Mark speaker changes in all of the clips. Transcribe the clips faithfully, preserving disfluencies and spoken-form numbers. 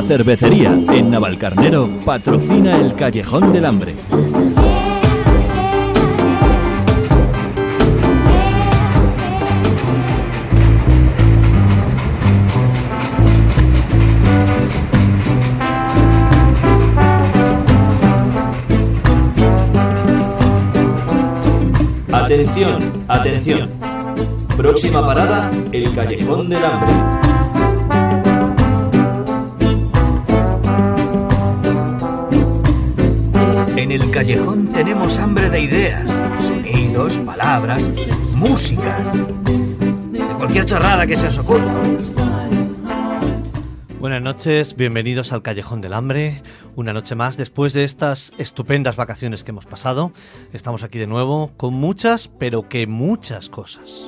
Speaker 1: La cervecería en Navalcarnero patrocina el Callejón del Hambre. Atención, atención. Próxima parada, el Callejón del Hambre. En el callejón tenemos hambre de ideas, sonidos, palabras, músicas, de cualquier chorrada que se os ocurra.
Speaker 2: Buenas noches, bienvenidos al Callejón del Hambre. Una noche más después de estas estupendas vacaciones que hemos pasado. Estamos aquí de nuevo con muchas, pero que muchas cosas.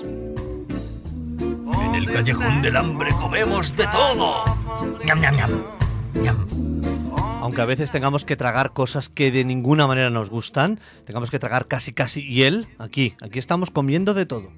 Speaker 1: En el Callejón del Hambre comemos de todo. Ñam, ñam, ñam. Ñam.
Speaker 2: Aunque a veces tengamos que tragar cosas que de ninguna manera nos gustan, tengamos que tragar casi casi hiel, aquí, aquí estamos comiendo de todo.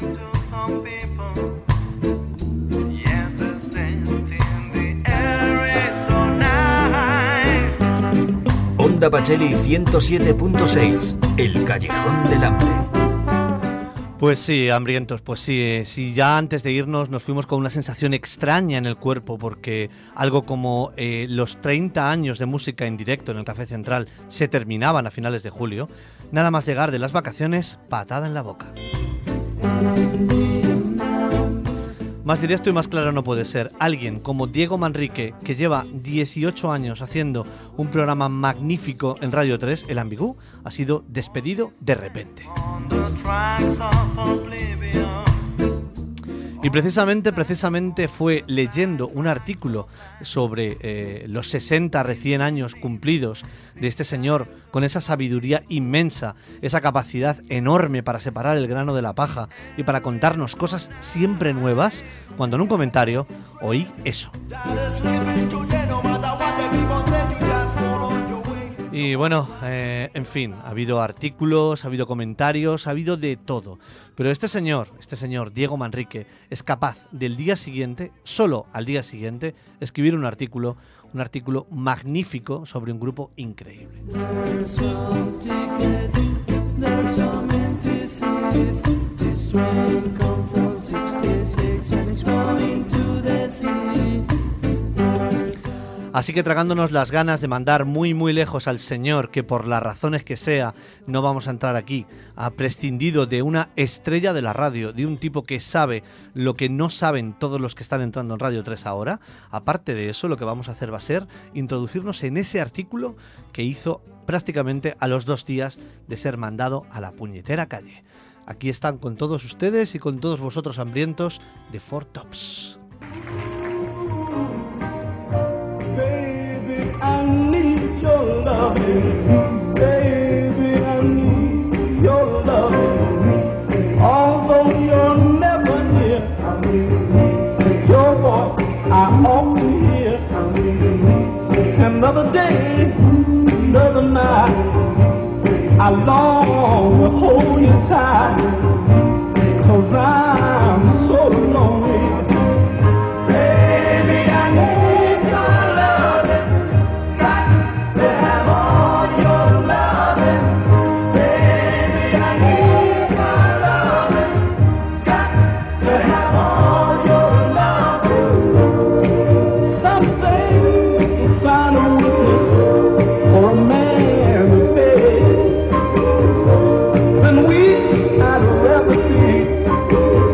Speaker 1: Onda Pacheli ciento siete punto seis, el Callejón del Hambre.
Speaker 2: Pues sí, hambrientos, pues sí, sí, ya antes de irnos nos fuimos con una sensación extraña en el cuerpo porque algo como eh, los treinta años de música en directo en el Café Central se terminaban a finales de julio, nada más llegar de las vacaciones, patada en la boca. Más directo y más claro no puede ser. Alguien como Diego Manrique, que lleva dieciocho años haciendo un programa magnífico en Radio tres, El Ambigú, ha sido despedido de repente. Y precisamente, precisamente fue leyendo un artículo sobre eh, los sesenta recién años cumplidos de este señor, con esa sabiduría inmensa, esa capacidad enorme para separar el grano de la paja y para contarnos cosas siempre nuevas, cuando en un comentario oí eso. Y bueno, eh, en fin, ha habido artículos, ha habido comentarios, ha habido de todo. Pero este señor, este señor Diego Manrique, es capaz del día siguiente, solo al día siguiente, escribir un artículo, un artículo magnífico sobre un grupo increíble. Así que tragándonos las ganas de mandar muy muy lejos al señor que por las razones que sea, no vamos a entrar aquí, ha prescindido de una estrella de la radio, de un tipo que sabe lo que no saben todos los que están entrando en Radio tres ahora. Aparte de eso, lo que vamos a hacer va a ser introducirnos en ese artículo que hizo prácticamente a los dos días de ser mandado a la puñetera calle. Aquí están con todos ustedes y con todos vosotros hambrientos de Four Tops.
Speaker 3: I need your loving, baby, I need your loving. Although you're never here, your voice I often hear. Another day, another night, I long to hold you tight, 'cause I'm so lonely. Baby, I need your loving. I'd rather see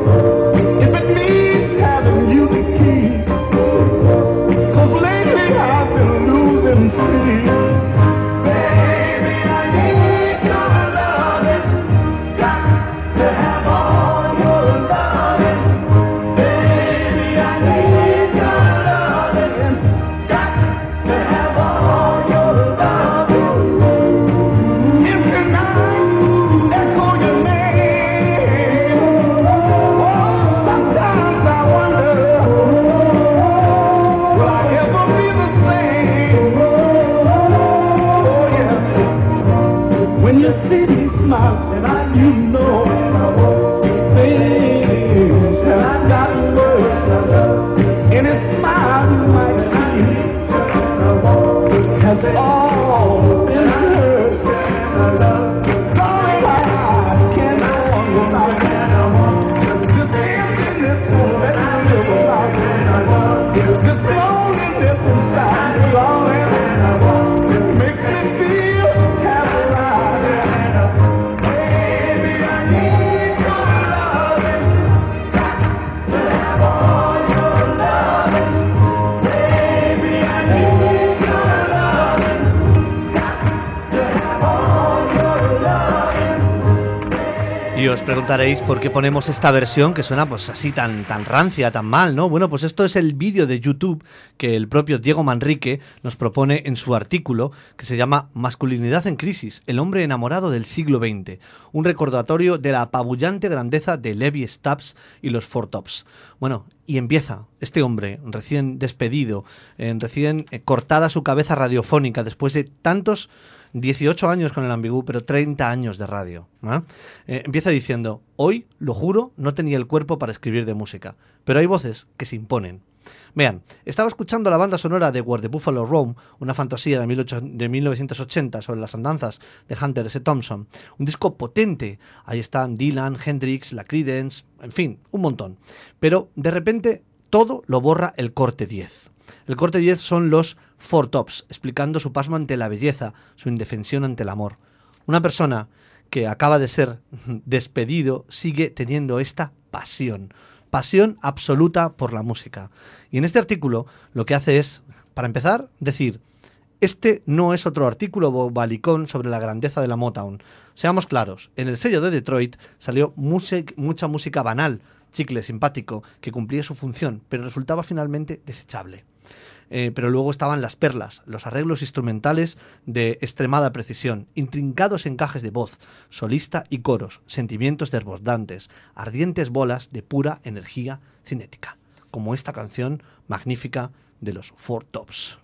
Speaker 2: Y os preguntaréis por qué ponemos esta versión que suena pues así tan, tan rancia, tan mal, ¿no? Bueno, pues esto es el vídeo de YouTube que el propio Diego Manrique nos propone en su artículo que se llama Masculinidad en crisis, el hombre enamorado del siglo veinte, un recordatorio de la apabullante grandeza de Levi Stubbs y los Four Tops. Bueno, y empieza este hombre recién despedido, eh, recién eh, cortada su cabeza radiofónica después de tantos dieciocho años con el Ambigú, pero treinta años de radio. ¿eh? Eh, empieza diciendo: hoy, lo juro, no tenía el cuerpo para escribir de música, pero hay voces que se imponen. Vean, estaba escuchando la banda sonora de Where the Buffalo Roam, una fantasía de, de mil novecientos ochenta sobre las andanzas de Hunter S. Thompson. Un disco potente. Ahí están Dylan, Hendrix, la Creedence, en fin, un montón. Pero de repente todo lo borra el corte diez. El corte diez son los Four Tops, explicando su pasmo ante la belleza, su indefensión ante el amor. Una persona que acaba de ser despedido sigue teniendo esta pasión. Pasión absoluta por la música. Y en este artículo lo que hace es, para empezar, decir: este no es otro artículo bobalicón sobre la grandeza de la Motown. Seamos claros, en el sello de Detroit salió mucha, mucha música banal, chicle simpático, que cumplía su función, pero resultaba finalmente desechable. Eh, pero luego estaban las perlas, los arreglos instrumentales de extremada precisión, intrincados encajes de voz, solista y coros, sentimientos desbordantes, ardientes bolas de pura energía cinética, como esta canción magnífica de los Four Tops.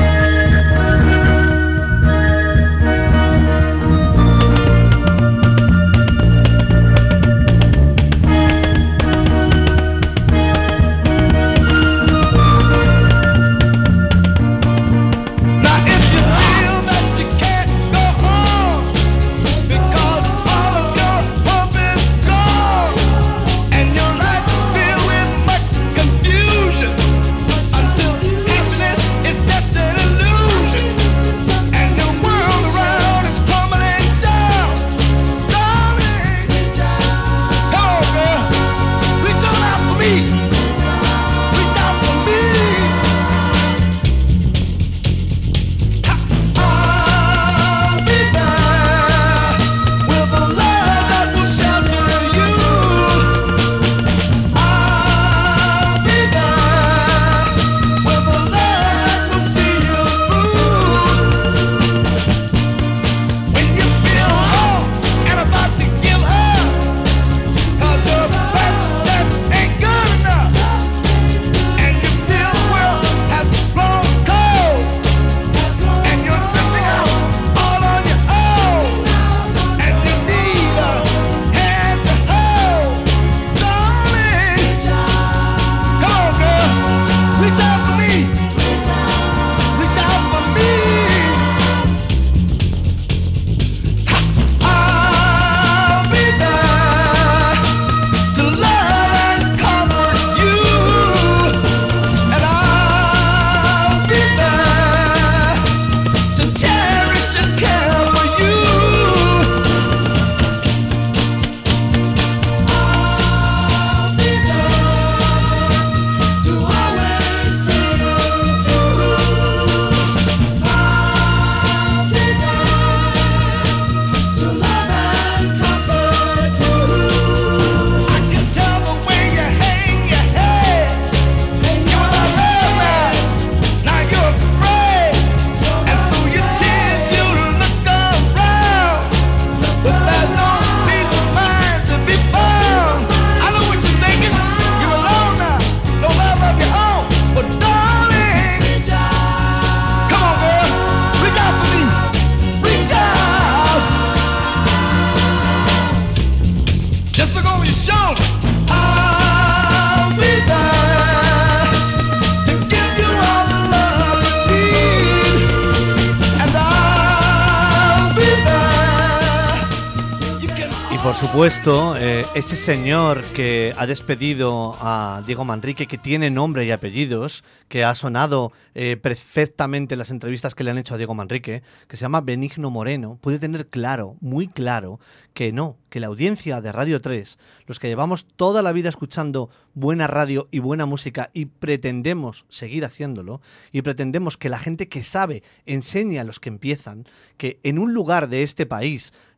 Speaker 2: Por supuesto, eh, ese señor que ha despedido a Diego Manrique, que tiene nombre y apellidos, que ha sonado eh, perfectamente en las entrevistas que le han hecho a Diego Manrique, que se llama Benigno Moreno, puede tener claro, muy claro, que no, que la audiencia de Radio tres, los que llevamos toda la vida escuchando buena radio y buena música y pretendemos seguir haciéndolo, y pretendemos que la gente que sabe enseñe a los que empiezan, que en un lugar de este país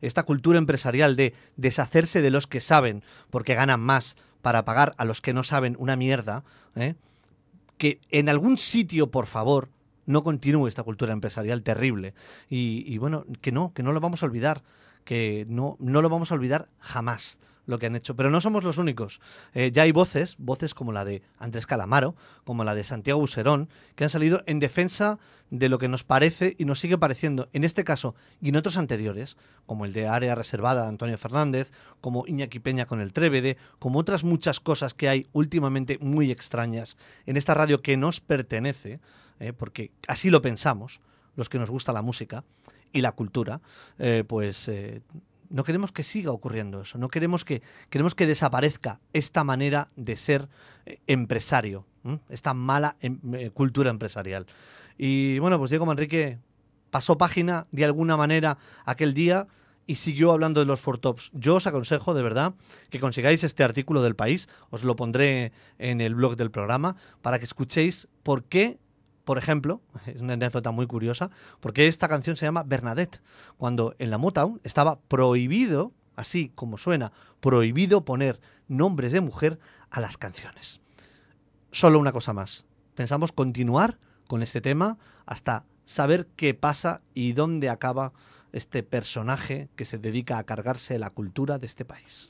Speaker 2: esta cultura empresarial de deshacerse de los que saben porque ganan más para pagar a los que no saben una mierda, ¿eh? Que en algún sitio, por favor, no continúe esta cultura empresarial terrible. Y, y bueno, que no, que no lo vamos a olvidar, que no, no lo vamos a olvidar jamás lo que han hecho. Pero no somos los únicos. Eh, ya hay voces, voces como la de Andrés Calamaro, como la de Santiago Buserón, que han salido en defensa de lo que nos parece y nos sigue pareciendo, en este caso y en otros anteriores, como el de Área Reservada de Antonio Fernández, como Iñaki Peña con el Trévede, como otras muchas cosas que hay últimamente muy extrañas en esta radio que nos pertenece, eh, porque así lo pensamos, los que nos gusta la música y la cultura, eh, pues... Eh, no queremos que siga ocurriendo eso, no queremos que, queremos que desaparezca esta manera de ser eh, empresario, ¿eh? Esta mala em, eh, cultura empresarial. Y bueno, pues Diego Manrique pasó página de alguna manera aquel día y siguió hablando de los Four Tops. Yo os aconsejo, de verdad, que consigáis este artículo del País, os lo pondré en el blog del programa, para que escuchéis por qué. Por ejemplo, es una anécdota muy curiosa, porque esta canción se llama Bernadette, cuando en la Motown estaba prohibido, así como suena, prohibido poner nombres de mujer a las canciones. Solo una cosa más. Pensamos continuar con este tema hasta saber qué pasa y dónde acaba este personaje que se dedica a cargarse la cultura de este país.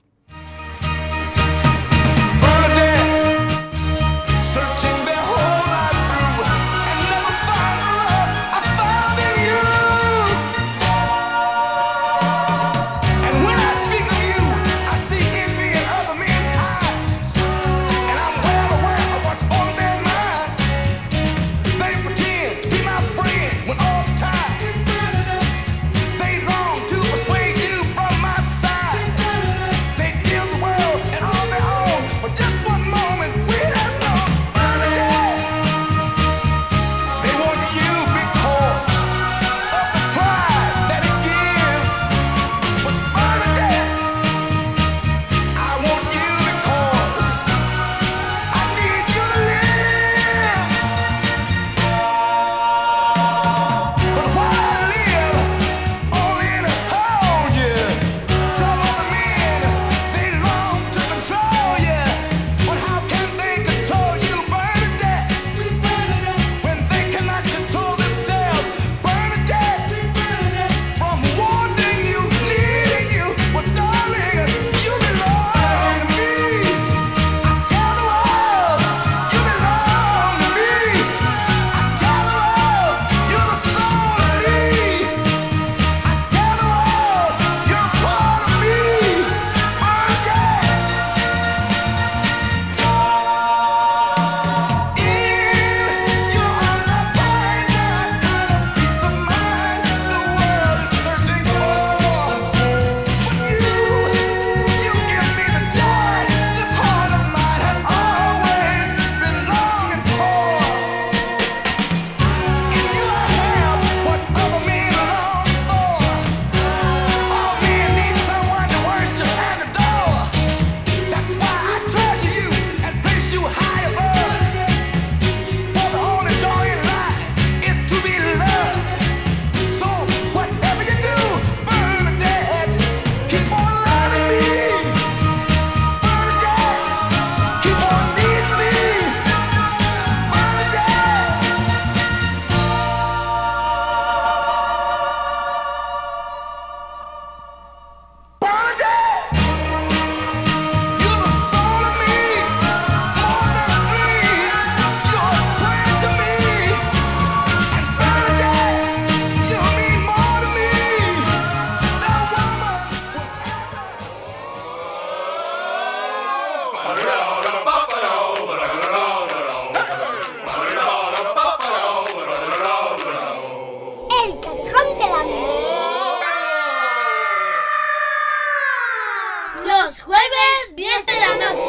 Speaker 4: Los jueves, diez de la noche.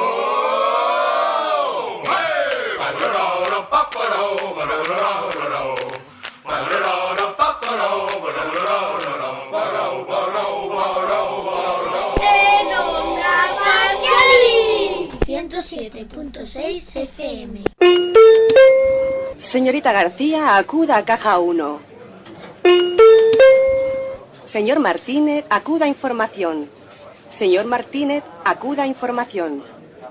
Speaker 4: En Onda Valladolid ciento siete punto seis F M.
Speaker 5: Señorita García, acuda a caja uno. Señor Martínez, acuda a información. Señor Martínez, acuda a información.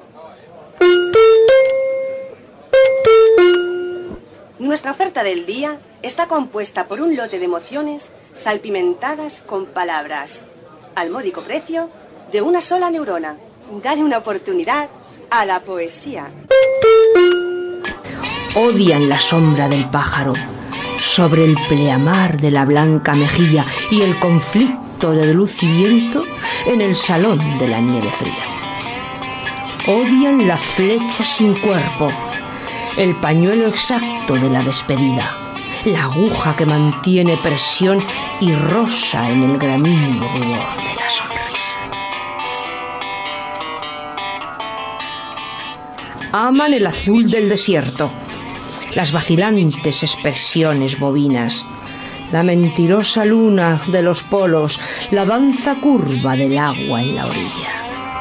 Speaker 5: Nuestra oferta del día está compuesta por un lote de emociones salpimentadas con palabras, al módico precio de una sola neurona. Dale una oportunidad a la poesía.
Speaker 6: Odian la sombra del pájaro sobre el pleamar de la blanca mejilla y el conflicto de luz y viento en el salón de la nieve fría. Odian la flecha sin cuerpo, el pañuelo exacto de la despedida, la aguja que mantiene presión y rosa en el gramíneo rubor de la sonrisa. Aman el azul del desierto, las vacilantes expresiones bovinas, la mentirosa luna de los polos, la danza curva del agua en la orilla.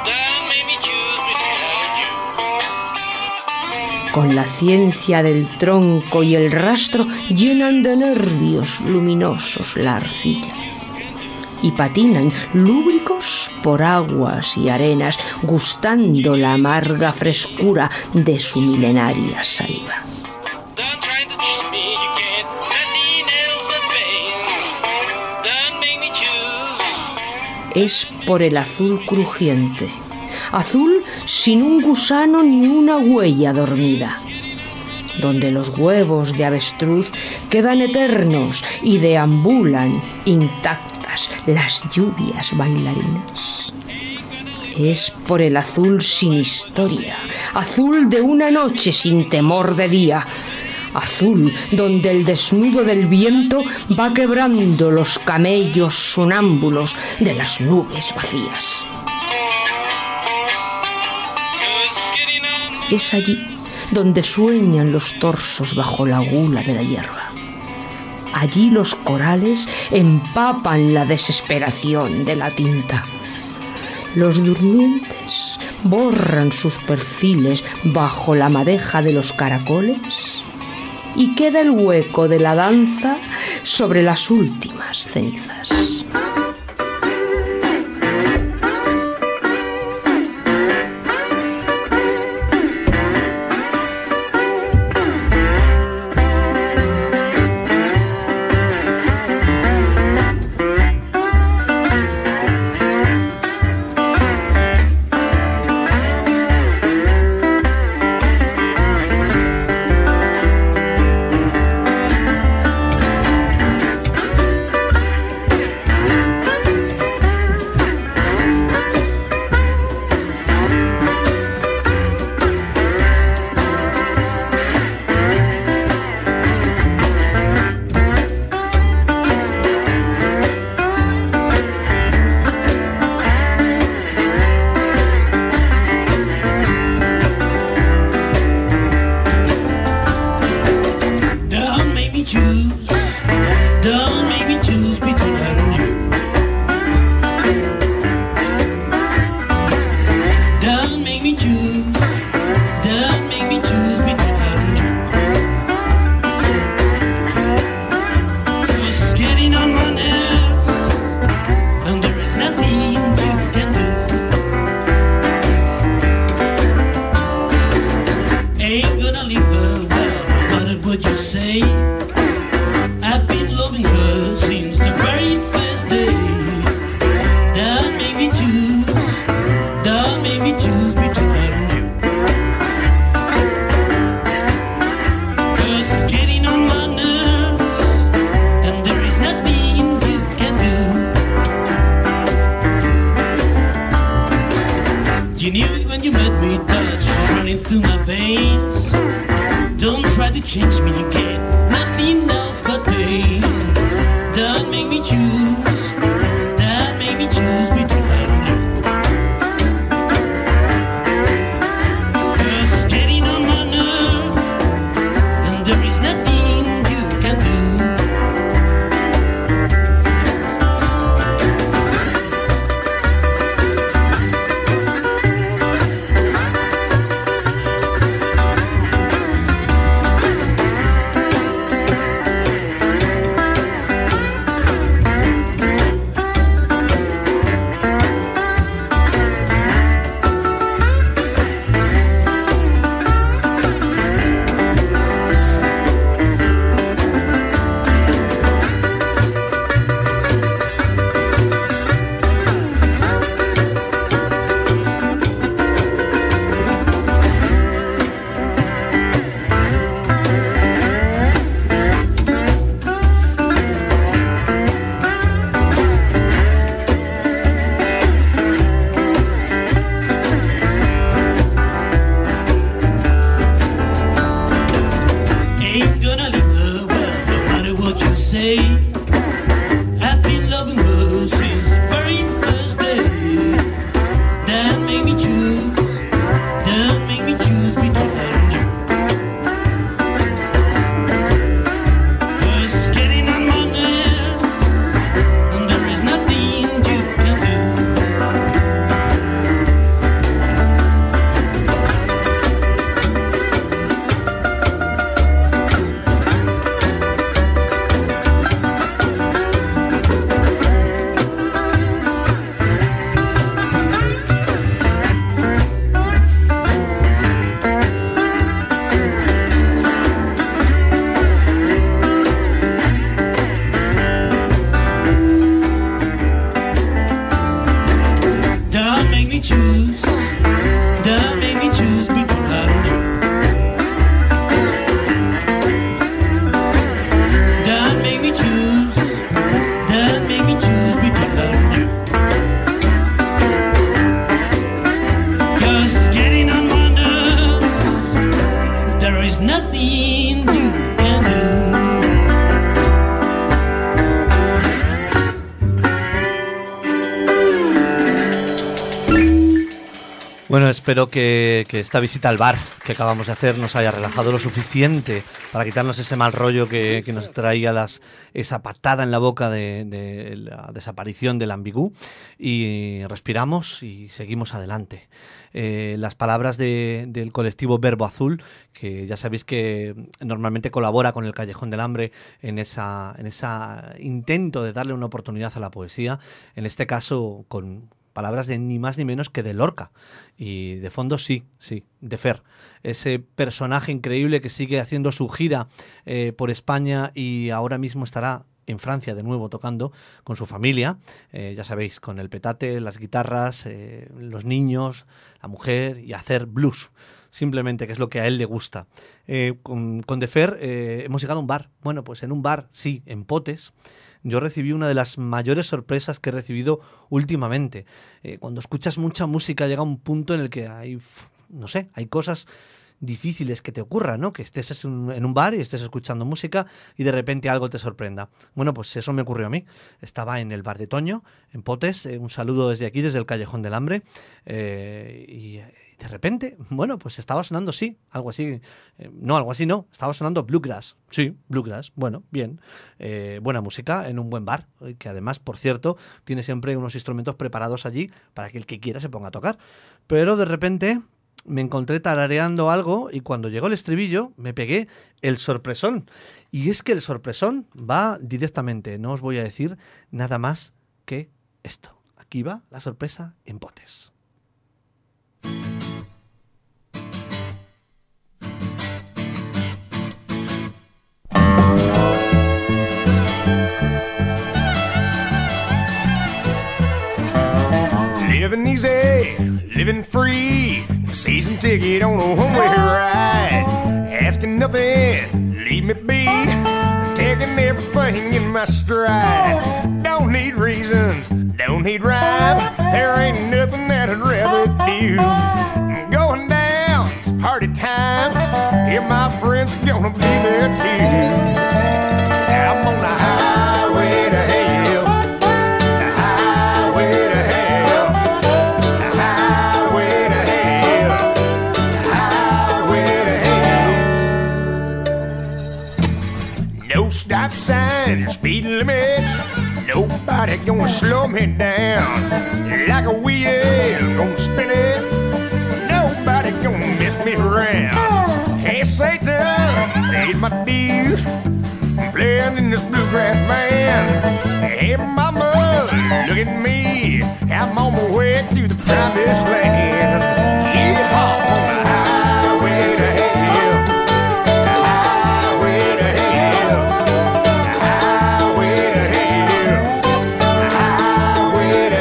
Speaker 6: Con la ciencia del tronco y el rastro llenan de nervios luminosos la arcilla y patinan lúbricos por aguas y arenas, gustando la amarga frescura de su milenaria saliva. Es por el azul crujiente, azul sin un gusano ni una huella dormida, donde los huevos de avestruz quedan eternos y deambulan intactas las lluvias bailarinas. Es por el azul sin historia, azul de una noche sin temor de día, azul donde el desnudo del viento va quebrando los camellos sonámbulos de las nubes vacías. Es allí donde sueñan los torsos bajo la gula de la hierba. Allí los corales empapan la desesperación de la tinta. Los durmientes borran sus perfiles bajo la madeja de los caracoles y queda el hueco de la danza sobre las últimas cenizas.
Speaker 7: say I've been loving her since the very first day. Don't make me choose, don't make me choose between her and you. 'Cause it's getting on my nerves, and there is nothing you can do. Don't make me choose, don't make me choose between her and you. Don't make me choose, don't make me choose between her and you. 'Cause it's getting on my nerves, there is nothing you can do.
Speaker 2: Bueno, espero que, que esta visita al bar que acabamos de hacer nos haya relajado lo suficiente para quitarnos ese mal rollo que, que nos traía las, esa patada en la boca de, de la desaparición del ambigú, y respiramos y seguimos adelante. Eh, las palabras de, del colectivo Verbo Azul, que ya sabéis que normalmente colabora con el Callejón del Hambre en esa, en esa intento de darle una oportunidad a la poesía, en este caso con palabras de ni más ni menos que de Lorca. Y de fondo sí, sí, de Fer. Ese personaje increíble que sigue haciendo su gira eh, por España y ahora mismo estará en Francia de nuevo tocando con su familia. Eh, ya sabéis, con el petate, las guitarras, eh, los niños, la mujer y hacer blues. Simplemente, que es lo que a él le gusta. Eh, con, con de Fer eh, hemos llegado a un bar. Bueno, pues en un bar, sí, en Potes. Yo recibí una de las mayores sorpresas que he recibido últimamente. Eh, cuando escuchas mucha música llega un punto en el que hay, no sé, hay cosas difíciles que te ocurran, ¿no? Que estés en un bar y estés escuchando música y de repente algo te sorprenda. Bueno, pues eso me ocurrió a mí. Estaba en el bar de Toño, en Potes, eh, un saludo desde aquí, desde el Callejón del Hambre, eh, y... de repente, bueno, pues estaba sonando, sí, algo así, eh, no, algo así no, estaba sonando bluegrass, sí, bluegrass, bueno, bien, eh, buena música en un buen bar, que además, por cierto, tiene siempre unos instrumentos preparados allí para que el que quiera se ponga a tocar, pero de repente me encontré tarareando algo y cuando llegó el estribillo me pegué el sorpresón, y es que el sorpresón va directamente, no os voy a decir nada más que esto, aquí va la sorpresa en Potes.
Speaker 8: Living easy, living free, season ticket on a one-way ride. Asking nothing, leave me be, taking everything in my stride. Don't need reasons, don't need rhyme, there ain't nothing that I'd rather do. I'm going down, it's party time, yeah, my friends are gonna be there too. I'm on the highway to hell, the highway to hell, the highway to hell, the highway to hell. No stop signs, speed limits, nobody gonna slow me down. Like a wheel, gonna spin it, nobody gonna mess me around. Hey Satan, paid my dues, playing in this bluegrass band. Hey mama, look at me, I'm on my way to the promised land. Yeehaw, on the highway to hell, the highway to hell, the highway to hell, the highway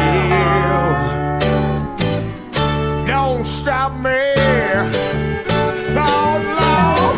Speaker 8: to hell. Don't stop me, Lord, Lord.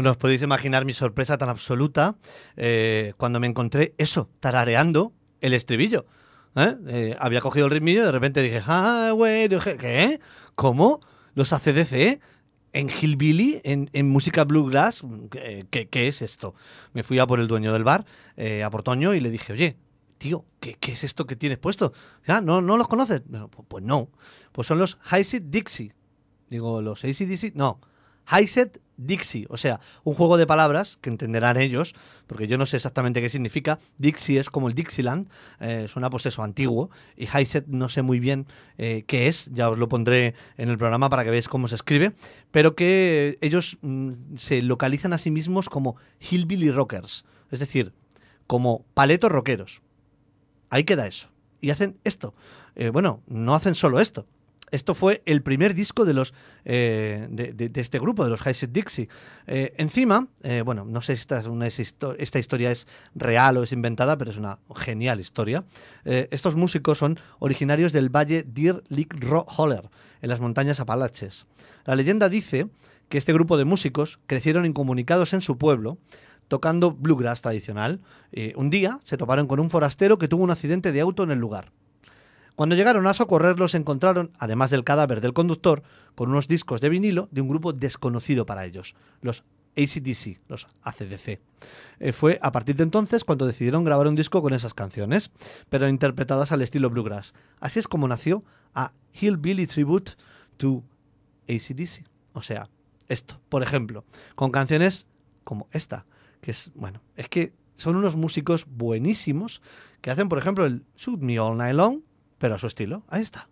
Speaker 2: Bueno, os podéis imaginar mi sorpresa tan absoluta eh, cuando me encontré eso, tarareando el estribillo. ¿Eh? Eh, había cogido el ritmillo y de repente dije, ah, güey, ¿qué? ¿Cómo? ¿Los A C D C? ¿En Hillbilly? ¿En, en música bluegrass? ¿Qué, qué, ¿Qué es esto? Me fui a por el dueño del bar, eh, a por Toño, y le dije, oye, tío, ¿qué, qué es esto que tienes puesto? ¿Ya? ¿No, no los conoces? No, pues, pues no. Pues son los Hi-Set Dixie. Digo, ¿los A C D C? No. Hi-Set Dixie, o sea, un juego de palabras que entenderán ellos, porque yo no sé exactamente qué significa. Dixie es como el Dixieland, eh, suena pues eso, antiguo, y Hi-Set no sé muy bien eh, qué es, ya os lo pondré en el programa para que veáis cómo se escribe, pero que ellos mm, se localizan a sí mismos como Hillbilly Rockers, es decir, como paletos rockeros. Ahí queda eso. Y hacen esto. Eh, bueno, no hacen solo esto. Esto fue el primer disco de los eh, de, de, de este grupo, de los Hi-Set Dixie. Eh, encima, eh, bueno, no sé si esta, es una, esta historia es real o es inventada, pero es una genial historia. Eh, estos músicos son originarios del valle Deer Lick Holler, en las montañas Apalaches. La leyenda dice que este grupo de músicos crecieron incomunicados en su pueblo, tocando bluegrass tradicional. Eh, un día se toparon con un forastero que tuvo un accidente de auto en el lugar. Cuando llegaron a socorrerlos, se encontraron, además del cadáver del conductor, con unos discos de vinilo de un grupo desconocido para ellos, los A C D C, los A C D C. Eh, fue a partir de entonces cuando decidieron grabar un disco con esas canciones, pero interpretadas al estilo bluegrass. Así es como nació a Hillbilly Tribute to A C D C. O sea, esto, por ejemplo, con canciones como esta, que es, bueno, es que son unos músicos buenísimos que hacen, por ejemplo, el Shoot Me All Night Long, pero a su estilo. Ahí está.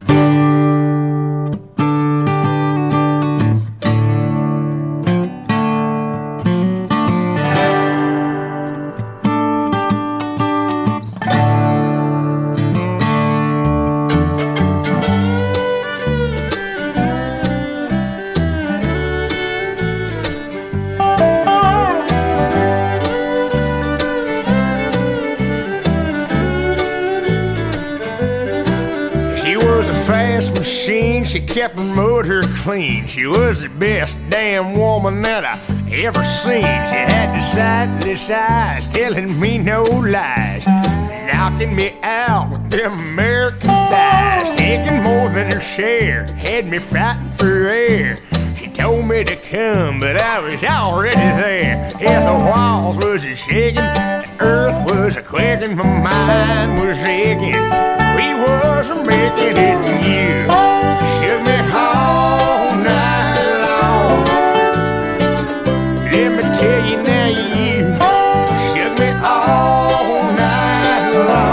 Speaker 8: Machine, she kept her motor clean. She was the best damn woman that I ever seen. She had the sightless eyes, telling me no lies, knocking me out with them American thighs, taking more than her share, had me fighting for air. She told me to come, but I was already there. Yeah, the walls was a shaking, the earth was a quaking, my mind was aching. We was making it, and you shook me all night long. Let me tell you now, you shook me all night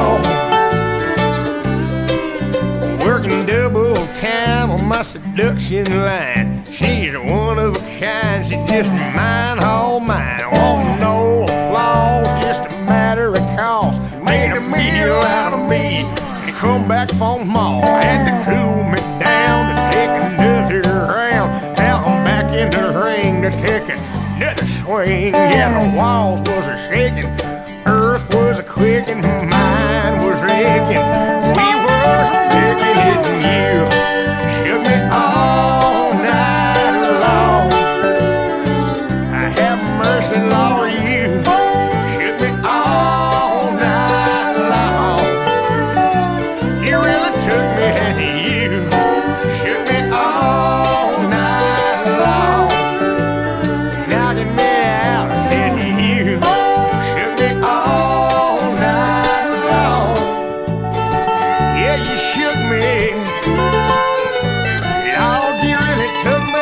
Speaker 8: long. Working double time on my seduction line. She's one of a kind, she's just mine, all mine. Want no applause, just a matter of cost. Made a meal out of me. Come back from the mall, had to cool me down to take another round. Now I'm back in the ring to take another swing. Yeah, the walls was a shaking, earth was a quaking, my mind was aching. We was making it, and you shook me all night long. I have mercy, Lord, you shook me all night long. You really took me and you shook me all night long, knocking me out and you shook me all night long. Yeah, you shook me, Lord, you really took me.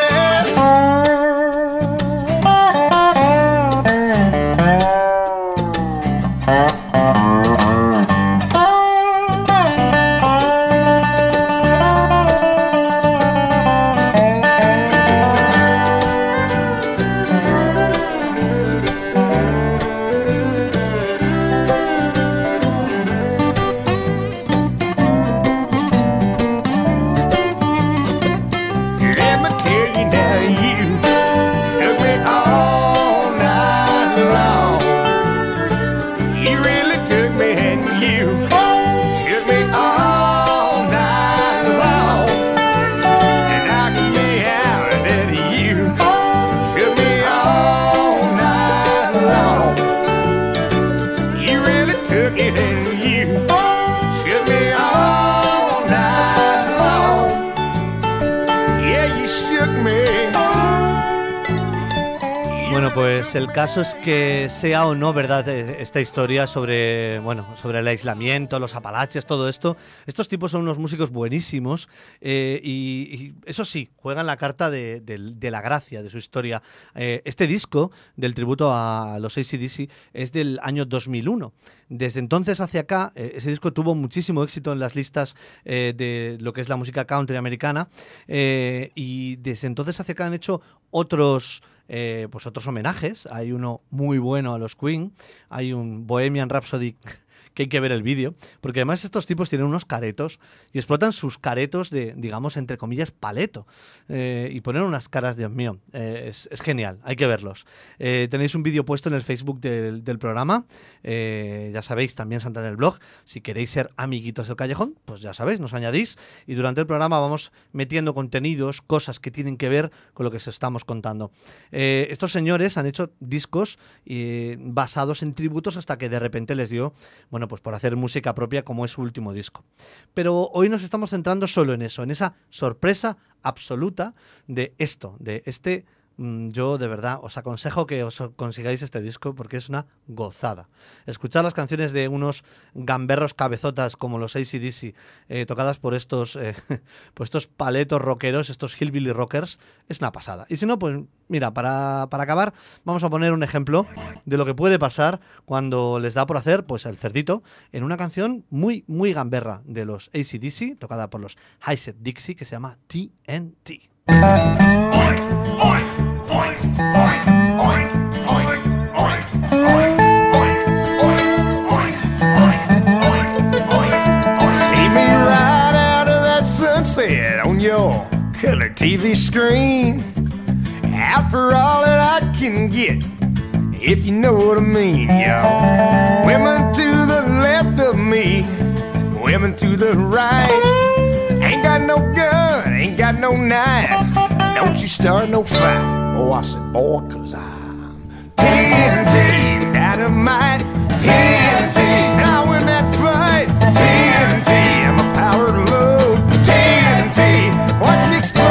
Speaker 2: pues el caso es que sea o no verdad esta historia sobre, bueno, sobre el aislamiento, los Apalaches, todo esto, estos tipos son unos músicos buenísimos eh, y, y eso sí, juegan la carta de, de, de la gracia de su historia. Eh, este disco del tributo a los A C D C es del año dos mil uno. Desde entonces hacia acá, eh, ese disco tuvo muchísimo éxito en las listas eh, de lo que es la música country americana eh, y desde entonces hacia acá han hecho otros... Eh, pues otros homenajes. Hay uno muy bueno a los Queen, hay un Bohemian Rhapsody que hay que ver el vídeo, porque además estos tipos tienen unos caretos y explotan sus caretos de, digamos, entre comillas, paleto eh, y ponen unas caras, Dios mío, eh, es, es genial, hay que verlos. Eh, tenéis un vídeo puesto en el Facebook del, del programa, eh, ya sabéis, también saldrá en el blog. Si queréis ser amiguitos del Callejón, pues ya sabéis, nos añadís y durante el programa vamos metiendo contenidos, cosas que tienen que ver con lo que os estamos contando. Eh, estos señores han hecho discos eh, basados en tributos hasta que de repente les dio, bueno, pues por hacer música propia como es su último disco. Pero hoy nos estamos centrando solo en eso, en esa sorpresa absoluta de esto, de este... Yo de verdad os aconsejo que os consigáis este disco porque es una gozada. Escuchar las canciones de unos gamberros cabezotas como los A C D C eh, tocadas por estos, eh, por estos paletos rockeros, estos hillbilly rockers, es una pasada. Y si no, pues mira, para, para acabar vamos a poner un ejemplo de lo que puede pasar cuando les da por hacer pues el cerdito en una canción muy, muy gamberra de los A C D C, tocada por los Hi-Set Dixie, que se llama T N T.
Speaker 8: Oink, oink, oink, oink, oink, oink, oink, oink, oink, oink, oink, oink. See me right out of that sunset on your color T V screen. Out for all that I can get, if you know what I mean, yo. Women to the left of me, women to the right. Ain't got no gun, ain't got no knife. Don't you start no fight. Oh, I said, boy, cause I'm T N T, dynamite, T N T. And I win that fight, T N T. I'm a power load, T N T. Watch me explode.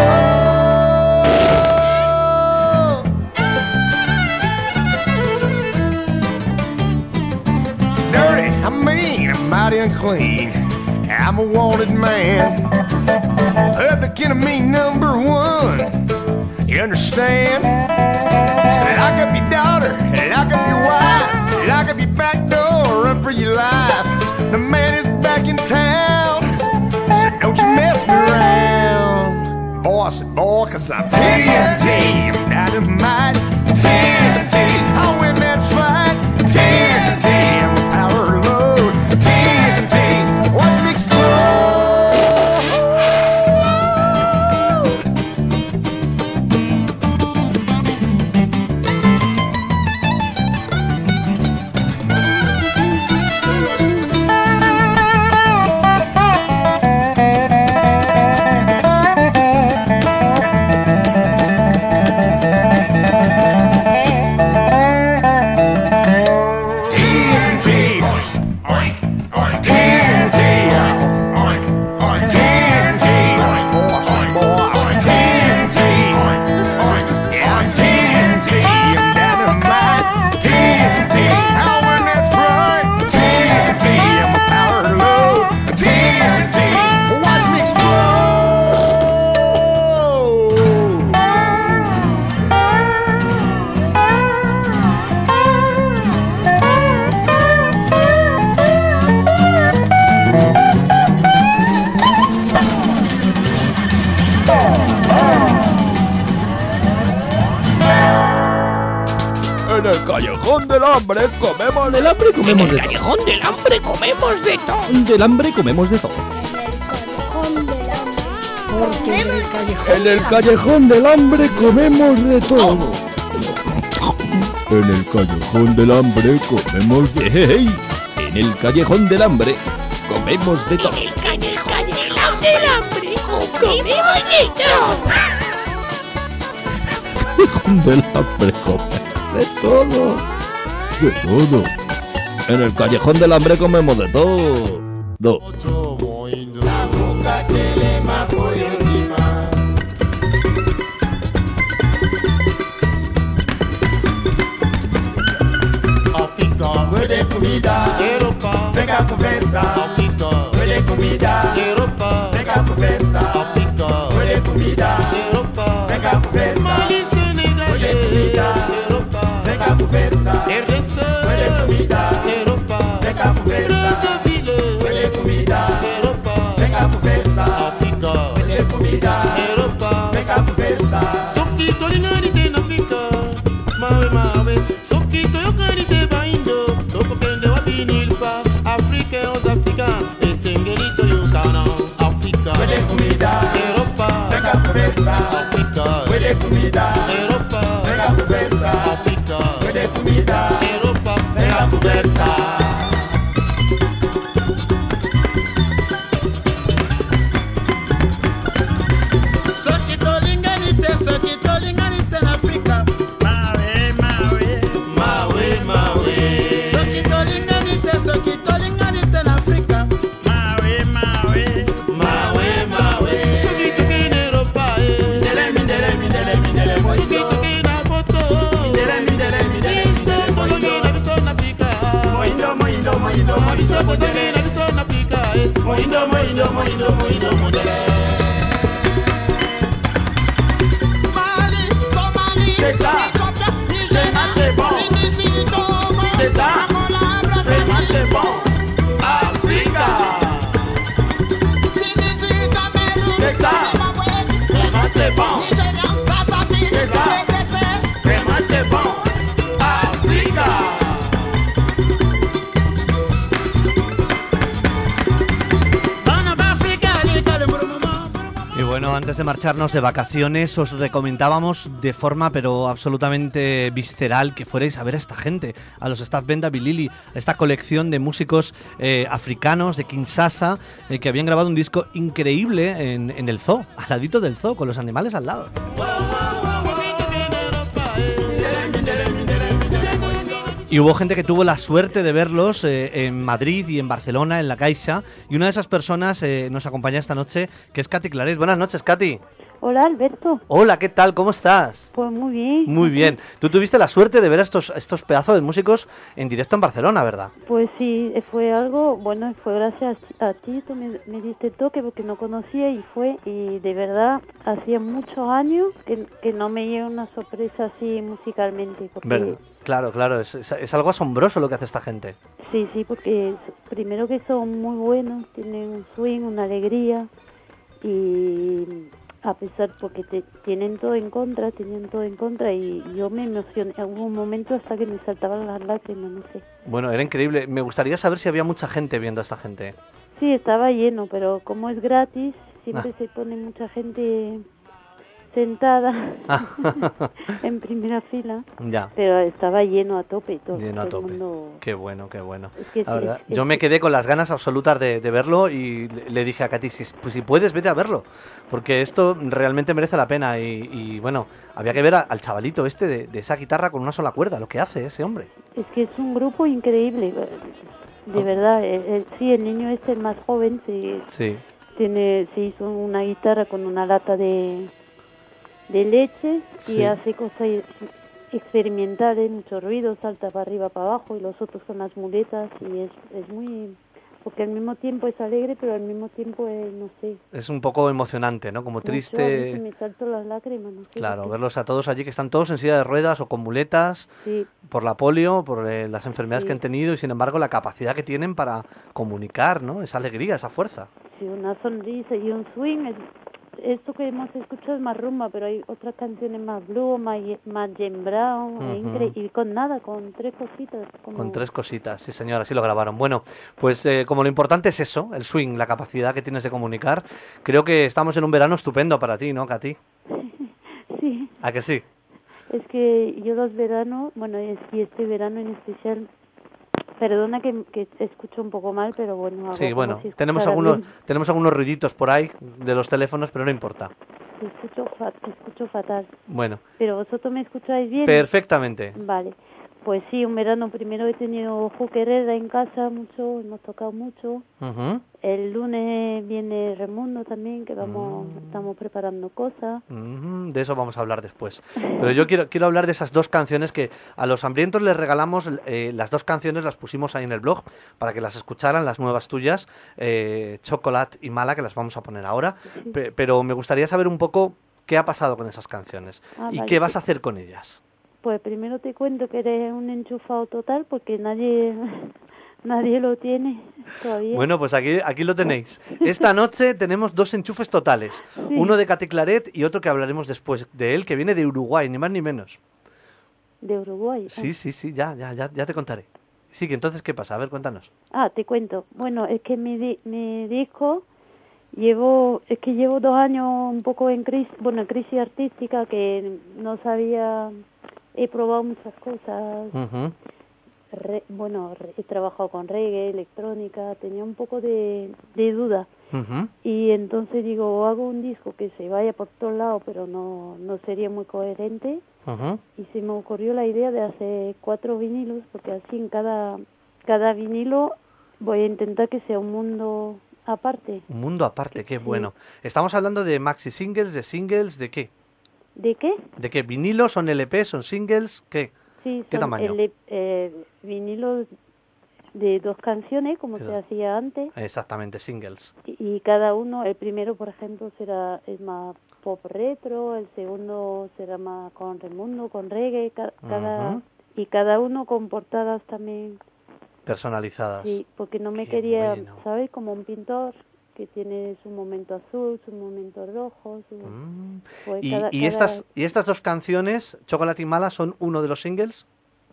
Speaker 8: Dirty, I mean, I'm mighty unclean. I'm a wanted man, public enemy number one. You understand? So lock up your daughter, lock up your wife, lock up your back door, run for your life. The man is back in town, so don't you mess me around. Boy, I said, boy, cause I'm T N T, I'm dynamite, T N T. I'll win that fight, T N T. I'm a power load, T N T. Watch me explode.
Speaker 9: En el Callejón del Hambre comemos del hambre comemos de todo.
Speaker 10: En el Callejón del Hambre comemos de todo.
Speaker 9: Del hambre comemos de todo.
Speaker 10: Porque en el Callejón
Speaker 9: En el Callejón del Hambre comemos de todo. En el Callejón del Hambre comemos de hey, En el Callejón del Hambre comemos de todo.
Speaker 10: En el Callejón del Hambre comemos de todo.
Speaker 9: Callejón del Hambre comemos de todo. De todo. En el Callejón del Hambre comemos de todo. Do.
Speaker 8: conversa.
Speaker 3: Africa,
Speaker 8: Huele comida.
Speaker 3: Europa,
Speaker 8: Venga a conversa.
Speaker 3: Africa,
Speaker 8: Huele comida.
Speaker 3: Europa,
Speaker 8: Venga a conversa.
Speaker 3: Mali, Senegal,
Speaker 8: Huele comida.
Speaker 3: Europa,
Speaker 8: Venga a conversa.
Speaker 3: R D C,
Speaker 8: Huele comida.
Speaker 3: Europa,
Speaker 8: Venga a conversa.
Speaker 3: Brazzaville,
Speaker 8: Huele comida.
Speaker 3: Europa,
Speaker 8: Venga a conversa.
Speaker 3: Africa,
Speaker 8: Huele comida.
Speaker 3: Europa,
Speaker 8: Venga a conversa.
Speaker 3: Sokito linganite na Africa, mawe mawe, Sokito yokanite baindo, toko pende wa binilpa, Africa os Africa, esengerito yokana, Africa,
Speaker 8: Huele comida.
Speaker 3: Europa,
Speaker 8: Venga a conversa.
Speaker 3: Africa,
Speaker 8: Huele comida.
Speaker 3: Europa,
Speaker 8: Venga a conversa.
Speaker 3: Africa,
Speaker 8: Huele comida.
Speaker 3: Europa,
Speaker 8: Venga a conversa.
Speaker 3: Sokito linganite, Sokito linganite na Africa, mawe mawe, mawe mawe, Sokito linganite, Sokito linganite na Africa, mawe mawe, mawe mawe, Sokito kine Europa,
Speaker 8: Mindele, mindele, mindele, mindele, moito.
Speaker 3: Sokito kina poto,
Speaker 8: Mindele, mindele, mindele,
Speaker 3: Biso
Speaker 8: mindele,
Speaker 3: to
Speaker 8: moito.
Speaker 3: kina biso na Africa,
Speaker 8: Moindo, moindo, moindo,
Speaker 3: Biso
Speaker 8: moindo,
Speaker 3: to
Speaker 8: modele.
Speaker 3: kina biso na Africa,
Speaker 8: Moindo, moindo, moindo, moindo, modele.
Speaker 3: Mali, Somali,
Speaker 8: C'est ça.
Speaker 3: Ethiopia,
Speaker 8: C'est ça, c'est bon.
Speaker 3: Tunisie, Togo,
Speaker 8: C'est ça.
Speaker 3: Angola,
Speaker 8: Vraiment,
Speaker 3: Brazzaville,
Speaker 8: c'est bon. Africa.
Speaker 3: Tunisie, Cameroun,
Speaker 8: C'est ça.
Speaker 3: Zimbabwe,
Speaker 8: Vraiment, c'est bon.
Speaker 3: Nigeria, Brazzaville,
Speaker 8: C'est ça.
Speaker 3: R D C.
Speaker 8: Vraiment, c'est bon. Africa.
Speaker 2: Y bueno, antes de marcharnos de vacaciones os recomendábamos de forma pero absolutamente visceral que fuerais a ver a esta gente, a los Staff Benda Bilili, esta colección de músicos eh, africanos de Kinshasa eh, que habían grabado un disco increíble en, en el zoo, al ladito del zoo, con los animales al lado. Y hubo gente que tuvo la suerte de verlos eh, en Madrid y en Barcelona, en La Caixa. Y una de esas personas eh, nos acompaña esta noche, que es Katy Claret. Buenas noches, Katy.
Speaker 11: Hola, Alberto.
Speaker 2: Hola, ¿qué tal? ¿Cómo estás?
Speaker 11: Pues muy bien.
Speaker 2: Muy bien. Tú tuviste la suerte de ver a estos, estos pedazos de músicos en directo en Barcelona, ¿verdad?
Speaker 11: Pues sí, fue algo, bueno, fue gracias a ti, tú me, me diste toque porque no conocía y fue, y de verdad, hacía muchos años que, que no me llega una sorpresa así musicalmente. Porque,
Speaker 2: Ver- Claro, claro, es, es- es algo asombroso lo que hace esta gente.
Speaker 11: Sí, sí, porque es- primero que son muy buenos, tienen un swing, una alegría, y a pesar, porque te, tienen todo en contra, tenían todo en contra, y yo me emocioné, hubo un momento hasta que me saltaban las lágrimas, no sé.
Speaker 2: Bueno, era increíble. Me gustaría saber si había mucha gente viendo a esta gente.
Speaker 11: Sí, estaba lleno, pero como es gratis, siempre
Speaker 2: Ah.
Speaker 11: se pone mucha gente sentada en primera fila,
Speaker 2: Ya.
Speaker 11: pero estaba lleno a tope. Todo,
Speaker 2: Lleno a
Speaker 11: todo el
Speaker 2: tope.
Speaker 11: mundo-
Speaker 2: Qué bueno, qué bueno.
Speaker 11: Es que
Speaker 2: La
Speaker 11: sí,
Speaker 2: verdad,
Speaker 11: es que
Speaker 2: yo me
Speaker 11: sí.
Speaker 2: quedé con las ganas absolutas de, de verlo y le, le dije a Katy, si, pues, si puedes, vete a verlo. Porque esto realmente merece la pena. Y, y, bueno, había que ver a- al chavalito este de, de esa guitarra con una sola cuerda, lo que hace ese hombre.
Speaker 11: Es que es un grupo increíble, de
Speaker 2: Ah.
Speaker 11: verdad. el- el- sí, el niño este, el más joven, se,
Speaker 2: Sí.
Speaker 11: tiene, se hizo una guitarra con una lata de, de leche
Speaker 2: Sí.
Speaker 11: y hace cosas experimentales, mucho ruido, salta para arriba, para abajo, y los otros con las muletas, y es, es muy... Porque al mismo tiempo es alegre, pero al mismo tiempo es, no sé...
Speaker 2: Es un poco emocionante, ¿no? Como
Speaker 11: mucho, a mí se
Speaker 2: triste.
Speaker 11: me saltó las lágrimas, no sé.
Speaker 2: Claro,
Speaker 11: por qué.
Speaker 2: verlos a todos allí que están todos en silla de ruedas o con muletas
Speaker 11: Sí,
Speaker 2: por la polio, por eh, las enfermedades
Speaker 11: Sí.
Speaker 2: que han tenido y sin embargo la capacidad que tienen para comunicar, ¿no? Esa alegría, esa fuerza.
Speaker 11: sí, una sonrisa y un swing. Es, esto que hemos escuchado es más rumba, pero hay otras canciones más blues, más, ye- más Jane Brown,
Speaker 2: Ujú.
Speaker 11: incre- y con nada, con tres cositas. Como...
Speaker 2: Con tres cositas, sí señor, así lo grabaron. Bueno, pues eh, como lo importante es eso, el swing, la capacidad que tienes de comunicar, creo que estamos en un verano estupendo para ti, ¿no, Katy?
Speaker 11: Sí,
Speaker 2: ¿A que sí?
Speaker 11: es que yo los veranos, bueno, es- y este verano en especial, perdona que, que escucho un poco mal, pero bueno, hago
Speaker 2: Sí,
Speaker 11: como
Speaker 2: bueno,
Speaker 11: si
Speaker 2: tenemos
Speaker 11: escuchara
Speaker 2: algunos,
Speaker 11: bien.
Speaker 2: tenemos algunos ruiditos por ahí de los teléfonos, pero no importa.
Speaker 11: Escucho, fa- escucho fatal.
Speaker 2: Bueno,
Speaker 11: Pero vosotros me escucháis bien.
Speaker 2: perfectamente.
Speaker 11: Vale. Pues sí, un verano primero he tenido Juquerera en casa mucho, hemos tocado mucho.
Speaker 2: Uh-huh.
Speaker 11: El lunes viene Raimundo también, que vamos, mm. estamos preparando cosas.
Speaker 2: Uh-huh. De eso vamos a hablar después. Pero yo quiero quiero hablar de esas dos canciones que a los hambrientos les regalamos. Eh, las dos canciones las pusimos ahí en el blog para que las escucharan, las nuevas tuyas, eh, Chocolate y Mala, que las vamos a poner ahora. Sí. P- pero me gustaría saber un poco qué ha pasado con esas canciones ah, y vale. qué vas a hacer con ellas.
Speaker 11: Pues primero te cuento que eres un enchufado total porque nadie nadie lo tiene todavía.
Speaker 2: Bueno, pues aquí aquí lo tenéis. Esta noche tenemos dos enchufes totales. Sí. Uno de Katy Claret y otro que hablaremos después de él, que viene de Uruguay, ni más ni menos.
Speaker 11: ¿De Uruguay?
Speaker 2: Sí, ah. sí, sí, ya, ya, ya, ya te contaré. Sí, que entonces, ¿qué pasa? A ver, cuéntanos.
Speaker 11: Ah, te cuento. Bueno, es que mi, di- mi disco... Llevo, es que llevo dos años un poco en crisis, bueno, en crisis artística, que no sabía, he probado muchas cosas,
Speaker 2: uh-huh.
Speaker 11: Re, bueno, re, he trabajado con reggae, electrónica, tenía un poco de, de duda,
Speaker 2: uh-huh.
Speaker 11: y entonces digo, hago un disco que se vaya por todos lados, pero no, no sería muy coherente,
Speaker 2: uh-huh.
Speaker 11: y se me ocurrió la idea de hacer cuatro vinilos, porque así en cada, cada vinilo voy a intentar que sea un mundo... aparte.
Speaker 2: Un mundo aparte, qué
Speaker 11: sí.
Speaker 2: bueno. Estamos hablando de maxi singles, de singles, ¿de qué?
Speaker 11: ¿De qué?
Speaker 2: ¿De qué? ¿Vinilos? ¿Son L P? ¿Son singles? ¿Qué?
Speaker 11: Sí,
Speaker 2: ¿Qué
Speaker 11: son
Speaker 2: tamaño?
Speaker 11: L- eh, vinilos de dos canciones, como
Speaker 2: de
Speaker 11: se
Speaker 2: dos.
Speaker 11: hacía antes.
Speaker 2: Exactamente, singles.
Speaker 11: Y, y cada uno, el primero, por ejemplo, será es más pop retro, el segundo será más con Raimundo, con reggae, ca- cada
Speaker 2: Uh-huh.
Speaker 11: y cada uno con portadas también.
Speaker 2: Personalizadas.
Speaker 11: Sí, porque no me
Speaker 2: Qué
Speaker 11: quería,
Speaker 2: bueno.
Speaker 11: ¿sabes? Como un pintor que tiene su momento azul, su momento rojo. Su,
Speaker 2: Mm.
Speaker 11: pues
Speaker 2: ¿Y,
Speaker 11: cada-
Speaker 2: y
Speaker 11: cada-
Speaker 2: estas y estas dos canciones, Chocolate y Mala, son uno de los singles?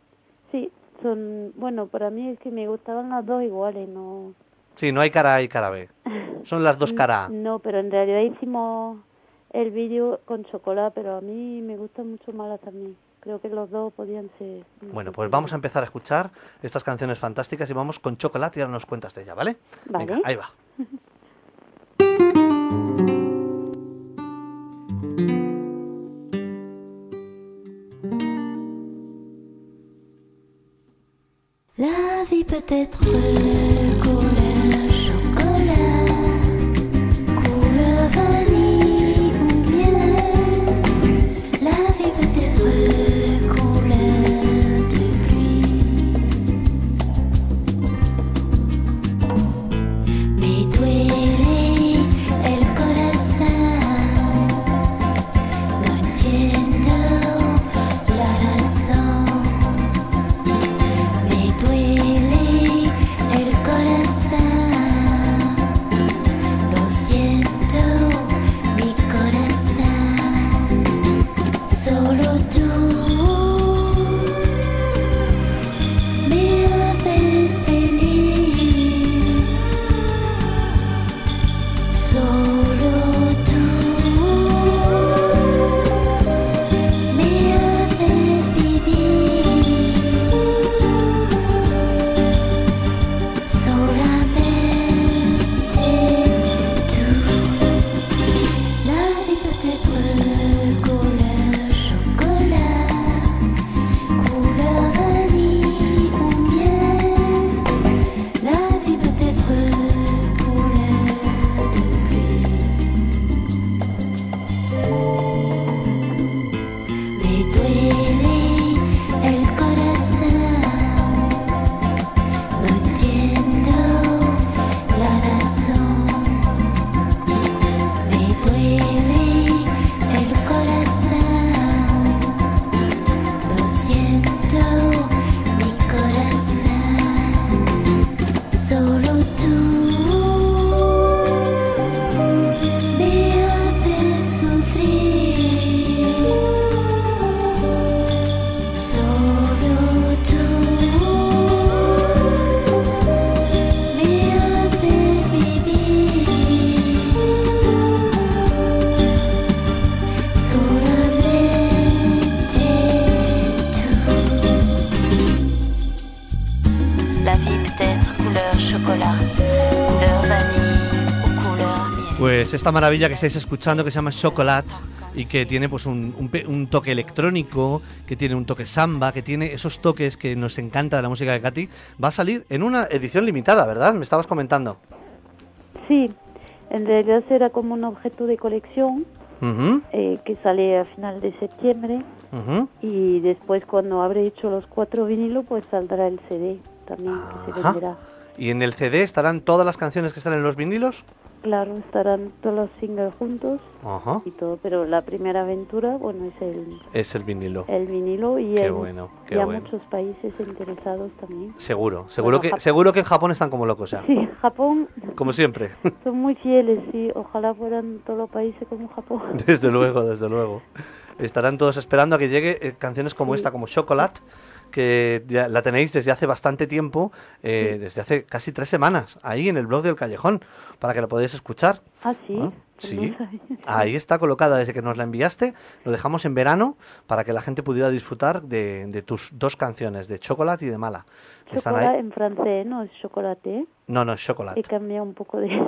Speaker 11: Sí, son, bueno, para mí es que me gustaban las dos iguales, no...
Speaker 2: Sí, no hay cara A y cara B. Son las dos cara A.
Speaker 11: No, pero en realidad hicimos el vídeo con Chocolate, pero a mí me gusta mucho Mala también. Creo que los dos podían ser...
Speaker 2: Bueno, pues vamos a empezar a escuchar estas canciones fantásticas y vamos con Chocolate y ahora nos cuentas de ella, ¿vale?
Speaker 11: Vale.
Speaker 2: Venga, ahí va.
Speaker 12: La vie peut être couleur chocolat, couleur vanille ou bien la vie peut être couleur de pluie. Me duele el corazón, no entiendo la razón. Me duele el corazón, lo siento, mi corazón. Solo tú me haces feliz. Solo tú me haces vivir. Solamente tú. La vie peut être couleur chocolat, couleur vanille ou bien la vie peut être couleur de pluie. Me duele el corazón, no entiendo la razón. Me duele el corazón, lo siento, mi corazón. Solo tú me haces sufrir. Solo tú me haces vivir. Solamente tú. La vie peut être couleur chocolat, couleur vanille ou couleur miel.
Speaker 2: Pues esta maravilla que estáis escuchando, que se llama Chocolate, y que tiene pues un, un, un toque electrónico, que tiene un toque samba, que tiene esos toques que nos encanta de la música de Katy. Va a salir en una edición limitada, ¿verdad? Me estabas comentando.
Speaker 11: Sí, en realidad será como un objeto de colección uh-huh. eh, que sale a final de septiembre uh-huh. y después cuando habré hecho los cuatro vinilos pues saldrá el C D también. Ajá. Que se venderá.
Speaker 2: ¿Y en el C D estarán todas las canciones que están en los vinilos?
Speaker 11: Claro, estarán todos los singles juntos uh-huh. y todo, pero la primera aventura, bueno, es el...
Speaker 2: Es el vinilo.
Speaker 11: El vinilo y
Speaker 2: qué
Speaker 11: el,
Speaker 2: bueno, qué
Speaker 11: ya
Speaker 2: bueno.
Speaker 11: muchos países interesados también.
Speaker 2: Seguro, seguro, bueno, que, seguro que en Japón están como locos ya.
Speaker 11: Sí, Japón...
Speaker 2: Como siempre.
Speaker 11: Son muy fieles, sí, ojalá fueran todos los países como Japón.
Speaker 2: Desde luego, desde luego. Estarán todos esperando a que llegue eh, canciones como sí. esta, como Chocolate, que ya la tenéis desde hace bastante tiempo, eh, sí. desde hace casi tres semanas, ahí en el blog del Callejón, para que la podáis escuchar.
Speaker 11: Ah, sí.
Speaker 2: ¿No? Sí, ahí está colocada desde que nos la enviaste, lo dejamos en verano para que la gente pudiera disfrutar de, de tus dos canciones, de Chocolate y de Mala.
Speaker 11: Chocolate en francés, ¿no? Es chocolate.
Speaker 2: No, no, es chocolate.
Speaker 11: He cambiado un poco de...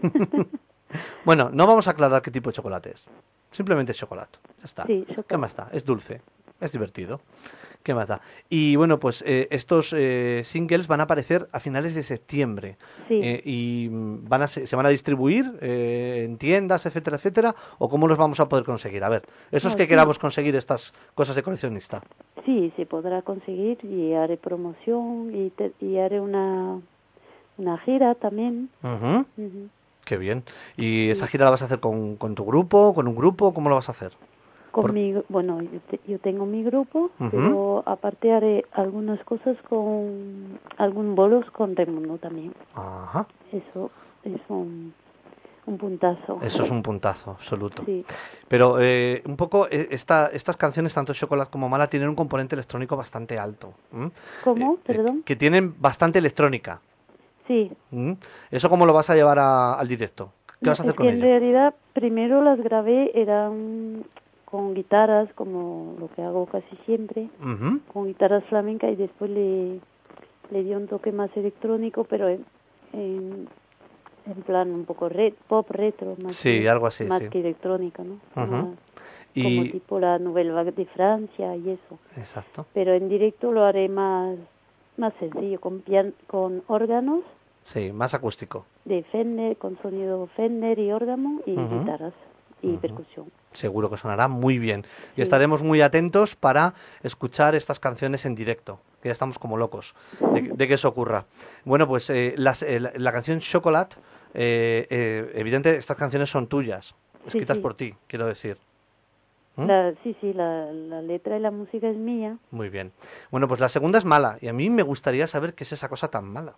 Speaker 2: Bueno, no vamos a aclarar qué tipo de chocolate es, simplemente es chocolate, ya está.
Speaker 11: Sí, chocolate.
Speaker 2: ¿Qué más está? Es dulce, es divertido. ¿Qué más da? Y bueno, pues eh, estos eh, singles van a aparecer a finales de septiembre.
Speaker 11: Sí.
Speaker 2: Eh, y van a se, se van a distribuir eh, en tiendas, etcétera, etcétera. ¿O cómo los vamos a poder conseguir? A ver, esos no, que sí. queramos conseguir estas cosas de coleccionista.
Speaker 11: Sí, se podrá conseguir y haré promoción y, te, y haré una, una gira también.
Speaker 2: Uh-huh. Uh-huh. Qué bien. ¿Y esa gira la vas a hacer con, con tu grupo, con un grupo? ¿Cómo lo vas a hacer?
Speaker 11: Con
Speaker 2: Por...
Speaker 11: mi, bueno, yo, te, yo tengo mi grupo, uh-huh. pero aparte haré algunas cosas con algún bolos con Raimundo también.
Speaker 2: Ajá.
Speaker 11: Eso es un, un puntazo.
Speaker 2: Eso es un puntazo, absoluto.
Speaker 11: Sí.
Speaker 2: Pero eh, un poco, esta, estas canciones, tanto Chocolate como Mala, tienen un componente electrónico bastante alto. ¿Mm?
Speaker 11: ¿Cómo?
Speaker 2: Eh,
Speaker 11: Perdón.
Speaker 2: Eh, que tienen bastante electrónica.
Speaker 11: Sí.
Speaker 2: ¿Mm? ¿Eso cómo lo vas a llevar a, al directo? ¿Qué
Speaker 11: no,
Speaker 2: vas a hacer
Speaker 11: es
Speaker 2: con
Speaker 11: que
Speaker 2: ello?
Speaker 11: En realidad, primero las grabé, eran... con guitarras, como lo que hago casi siempre,
Speaker 2: uh-huh.
Speaker 11: con guitarras flamencas, y después le, le di un toque más electrónico, pero en, en, en plan un poco re, pop retro, más,
Speaker 2: sí,
Speaker 11: que,
Speaker 2: algo así,
Speaker 11: más
Speaker 2: sí.
Speaker 11: que electrónica, ¿no?
Speaker 2: Uh-huh.
Speaker 11: Más,
Speaker 2: y...
Speaker 11: Como tipo la Nouvelle Vague de Francia y eso.
Speaker 2: Exacto.
Speaker 11: Pero en directo lo haré más, más sencillo, con, pian, con órganos.
Speaker 2: Sí, más acústico.
Speaker 11: De Fender, con sonido Fender y órgano y uh-huh. guitarras y uh-huh. percusión.
Speaker 2: Seguro que sonará muy bien. Y
Speaker 11: sí.
Speaker 2: estaremos muy atentos para escuchar estas canciones en directo, que ya estamos como locos de, de que eso ocurra. Bueno, pues eh, las, eh, la, la canción Chocolate, eh, eh, evidente, estas canciones son tuyas, escritas
Speaker 11: sí, sí.
Speaker 2: por ti, quiero decir. ¿Mm?
Speaker 11: La, sí, sí, la, la letra y la música es mía.
Speaker 2: Muy bien. Bueno, pues la segunda es Mala, y a mí me gustaría saber qué es esa cosa tan mala.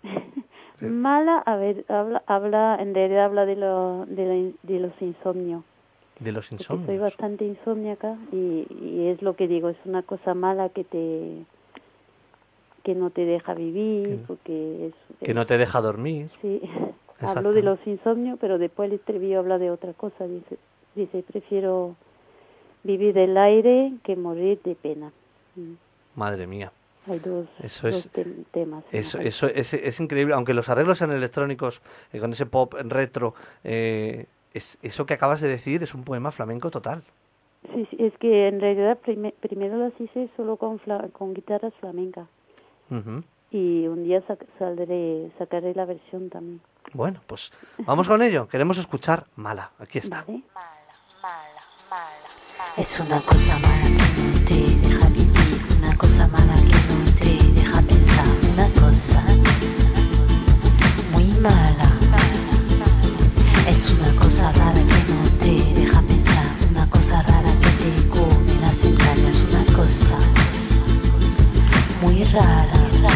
Speaker 11: Sí. Mala, a ver, habla, habla, en realidad habla de, lo, de, la, de los insomnios.
Speaker 2: De los insomnios.
Speaker 11: Soy bastante insomniaca y, y es lo que digo, es una cosa mala que te que no te deja vivir,
Speaker 2: que,
Speaker 11: porque es,
Speaker 2: que
Speaker 11: es,
Speaker 2: no te deja dormir.
Speaker 11: Sí, hablo de los insomnios, pero después el estribillo habla de otra cosa, dice, dice prefiero vivir del aire que morir de pena.
Speaker 2: Madre mía.
Speaker 11: Hay dos,
Speaker 2: eso
Speaker 11: dos
Speaker 2: es,
Speaker 11: te temas.
Speaker 2: Eso, eso es, es increíble, aunque los arreglos sean electrónicos, eh, con ese pop retro, eh, es, eso que acabas de decir es un poema flamenco total.
Speaker 11: Sí, sí, es que en realidad prime, primero las hice solo con, fla, con guitarras flamencas.
Speaker 2: Uh-huh.
Speaker 11: Y un día sac, saldré, sacaré la versión también.
Speaker 2: Bueno, pues vamos con ello. Queremos escuchar Mala. Aquí está.
Speaker 11: Vale.
Speaker 12: Mala, mala, mala, mala. Es una cosa mala que no te deja vivir, una cosa mala que no te deja pensar, una cosa muy mala. Es una cosa rara que no te deja pensar, una cosa rara que te come las entrañas, una cosa muy rara.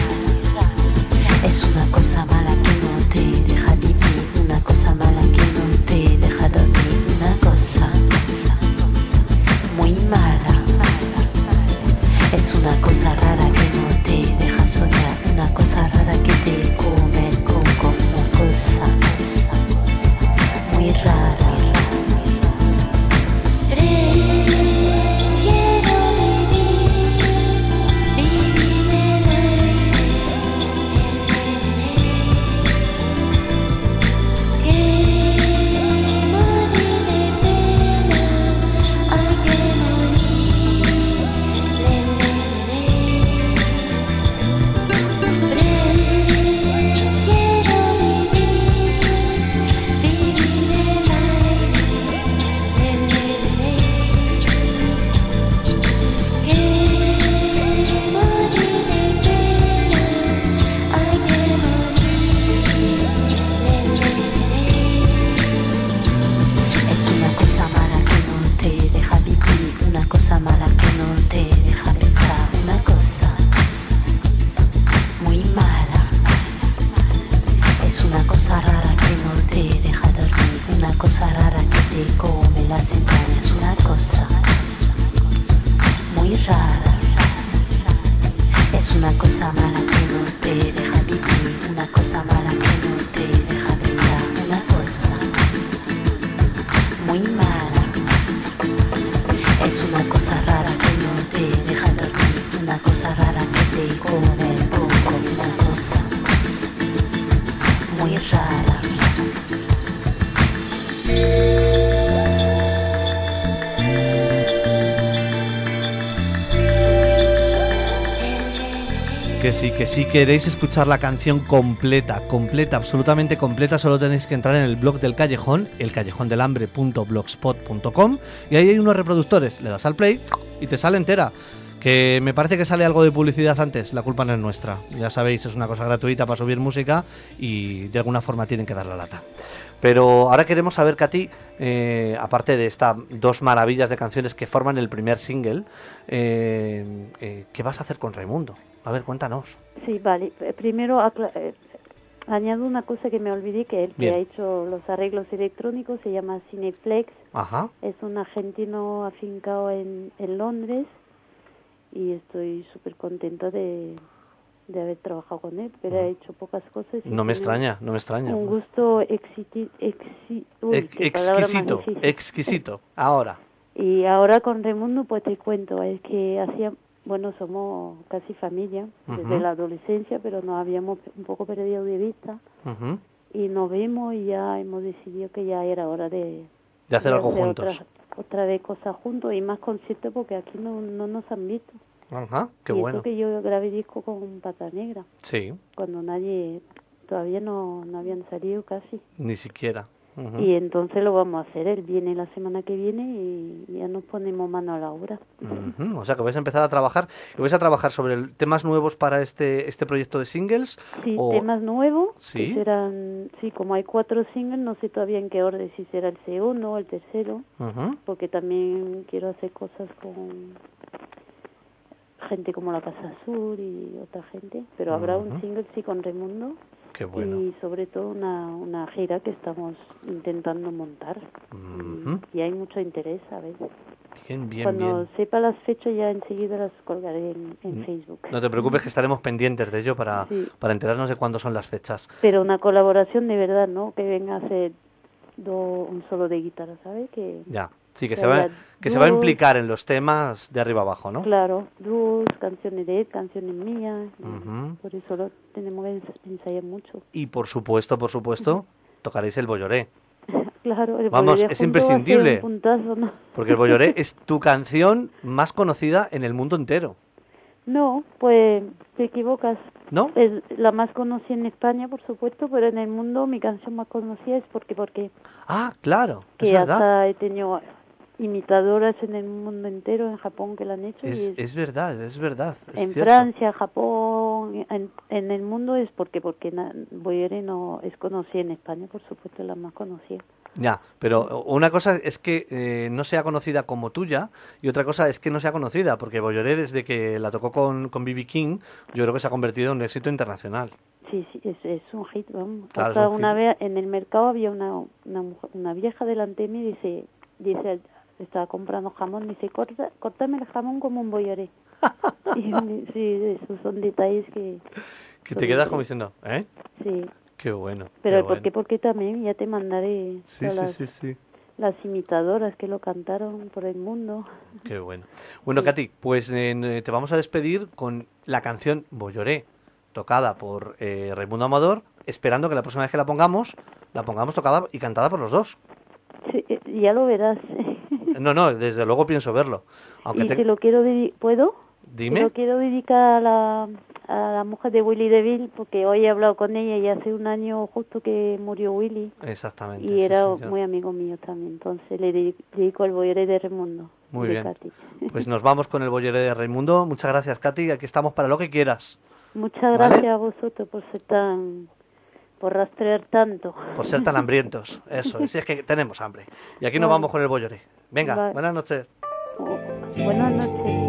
Speaker 12: Es una cosa mala que no te deja vivir, una cosa mala que no te deja dormir, una cosa muy mala. Es una cosa rara que no te deja soñar, una cosa rara que te come el coco, una cosa muy rara. cosa rara que te come las entrañas, una cosa muy rara. Es una cosa mala que no te deja vivir, una cosa mala que no te deja pensar, una cosa muy mala. Es una cosa rara que no te deja dormir, una cosa rara que te come el poco, una cosa muy rara.
Speaker 2: Que sí, que si queréis escuchar la canción completa, completa, absolutamente completa, solo tenéis que entrar en el blog del Callejón, el callejón del hambre punto blogspot punto com, y ahí hay unos reproductores, le das al play y te sale entera. Que me parece que sale algo de publicidad antes, la culpa no es nuestra. Ya sabéis, es una cosa gratuita para subir música y de alguna forma tienen que dar la lata. Pero ahora queremos saber, Katy, eh, aparte de estas dos maravillas de canciones que forman el primer single, eh, eh, ¿qué vas a hacer con Raimundo? A ver, cuéntanos.
Speaker 11: Sí, vale. Primero acla- eh, añado una cosa que me olvidé, que él
Speaker 2: Bien.
Speaker 11: que ha hecho los arreglos electrónicos se llama Cineflex.
Speaker 2: Ajá.
Speaker 11: Es un argentino afincado en, en Londres y estoy súper contenta de, de haber trabajado con él, pero ha hecho pocas cosas. y
Speaker 2: No me
Speaker 11: tiene
Speaker 2: extraña, no me extraña.
Speaker 11: Un gusto exiti- exi- uy,
Speaker 2: Ex-
Speaker 11: qué palabra más
Speaker 2: exquisito,
Speaker 11: difícil.
Speaker 2: exquisito. Ahora.
Speaker 11: Y ahora con Raimundo, pues te cuento, es que hacía, bueno, somos casi familia desde
Speaker 2: Ujú.
Speaker 11: la adolescencia, pero nos habíamos un poco perdido de vista
Speaker 2: Ujú.
Speaker 11: y nos vemos y ya hemos decidido que ya era hora de,
Speaker 2: De hacer algo juntos.
Speaker 11: Otra, otra vez cosas juntos y más conciertos porque aquí no, no nos han visto.
Speaker 2: Ajá, qué
Speaker 11: y
Speaker 2: bueno.
Speaker 11: eso que yo grabé disco con Pata Negra,
Speaker 2: Sí,
Speaker 11: cuando nadie, todavía no, no habían salido casi.
Speaker 2: ni siquiera. Ujú.
Speaker 11: Y entonces lo vamos a hacer, él viene la semana que viene y ya nos ponemos mano a la obra.
Speaker 2: Ujú. O sea que vais a empezar a trabajar, que vais a trabajar sobre el- temas nuevos para este este proyecto de singles.
Speaker 11: Sí,
Speaker 2: o...
Speaker 11: temas nuevos,
Speaker 2: Sí.
Speaker 11: que serán, sí, como hay cuatro singles, no sé todavía en qué orden, si será el segundo o el tercero,
Speaker 2: Ujú.
Speaker 11: porque también quiero hacer cosas con gente como La Casa Azul y otra gente, pero habrá un
Speaker 2: Ujú.
Speaker 11: single, sí, con Raimundo.
Speaker 2: Qué bueno.
Speaker 11: Y sobre todo una, una gira que estamos intentando montar.
Speaker 2: Ujú.
Speaker 11: Y hay mucho interés, a veces.
Speaker 2: Bien, bien,
Speaker 11: Cuando
Speaker 2: bien.
Speaker 11: sepa las fechas ya enseguida las colgaré en, en
Speaker 2: Mm.
Speaker 11: Facebook.
Speaker 2: No te preocupes que estaremos pendientes de ello para,
Speaker 11: Sí.
Speaker 2: para enterarnos de cuándo son las fechas.
Speaker 11: Pero una colaboración de verdad, ¿no? Que venga a hacer do- un solo de guitarra, ¿sabes? Que,
Speaker 2: Ya, sí, que,
Speaker 11: que
Speaker 2: se va,
Speaker 11: haya
Speaker 2: que se va a
Speaker 11: dúos,
Speaker 2: implicar en los temas de arriba abajo, ¿no?
Speaker 11: Claro, dúos, canciones de él, canciones mías. y
Speaker 2: Ujú.
Speaker 11: Por eso lo tenemos que ens- ensayar mucho.
Speaker 2: Y por supuesto, por supuesto, tocaréis el bolloré.
Speaker 11: Claro, el
Speaker 2: Vamos,
Speaker 11: Bolero
Speaker 2: es
Speaker 11: junto va a ser
Speaker 2: imprescindible.
Speaker 11: un puntazo, ¿no?
Speaker 2: Porque el bolloré es tu canción más conocida en el mundo entero.
Speaker 11: No, pues te equivocas.
Speaker 2: ¿No?
Speaker 11: Es la más conocida en España, por supuesto, pero en el mundo mi canción más conocida es Porque Porque.
Speaker 2: Ah, claro, es
Speaker 11: Que
Speaker 2: verdad.
Speaker 11: hasta he tenido imitadoras en el mundo entero, en Japón que la han hecho.
Speaker 2: Es,
Speaker 11: y es-
Speaker 2: es verdad, es verdad. es
Speaker 11: en
Speaker 2: cierto.
Speaker 11: Francia, Japón, en, en el mundo es porque porque na- Boyere no es conocida en España, por supuesto, es la más conocida.
Speaker 2: Ya, pero una cosa es que eh, no sea conocida como tuya y otra cosa es que no sea conocida, porque Bolloré desde que la tocó con con B B King, yo creo que se ha convertido en un éxito internacional.
Speaker 11: Sí, sí, es, es un hit, vamos.
Speaker 2: Claro,
Speaker 11: Hasta
Speaker 2: es un
Speaker 11: una
Speaker 2: hit.
Speaker 11: vez en el mercado había una, una, mujer- una vieja delante de mí y dice, dice, estaba comprando jamón, dice, Corta, córtame el jamón como un boyeré. Y sí, esos son detalles que...
Speaker 2: Que te quedas como diciendo, ¿eh?
Speaker 11: Sí,
Speaker 2: Qué bueno.
Speaker 11: pero
Speaker 2: qué
Speaker 11: el por qué,
Speaker 2: bueno.
Speaker 11: por qué también, ya te mandaré
Speaker 2: Sí,
Speaker 11: todas
Speaker 2: sí,
Speaker 11: las,
Speaker 2: sí, sí.
Speaker 11: las imitadoras que lo cantaron por el mundo.
Speaker 2: Qué bueno. Bueno, Katy, pues eh, te vamos a despedir con la canción Bolloré, tocada por eh, Raimundo Amador, esperando que la próxima vez que la pongamos, la pongamos tocada y cantada por los dos.
Speaker 11: Sí, eh, ya lo verás.
Speaker 2: No, no, desde luego pienso verlo. Aunque
Speaker 11: Y
Speaker 2: te...
Speaker 11: se lo quiero dedi- ¿puedo?
Speaker 2: Dime.
Speaker 11: Se lo quiero dedicar a la, a la mujer de Willy DeVille, porque hoy he hablado con ella y hace un año justo que murió Willy.
Speaker 2: Exactamente.
Speaker 11: Y
Speaker 2: sí,
Speaker 11: era
Speaker 2: señor.
Speaker 11: muy amigo mío también, entonces le dedi- dedico el boyeré de Raimundo.
Speaker 2: Muy
Speaker 11: de
Speaker 2: bien.
Speaker 11: Katy.
Speaker 2: Pues nos vamos con el Bolloré de Raimundo. Muchas gracias, Katy. Aquí estamos para lo que quieras.
Speaker 11: Muchas
Speaker 2: ¿Vale?
Speaker 11: gracias a vosotros por ser tan, por rastrear tanto.
Speaker 2: Por ser tan hambrientos. Eso, si es que tenemos hambre. Y aquí nos
Speaker 11: Vale.
Speaker 2: vamos con el Bolloré. Venga,
Speaker 11: Vale.
Speaker 2: buenas noches.
Speaker 11: Buenas noches.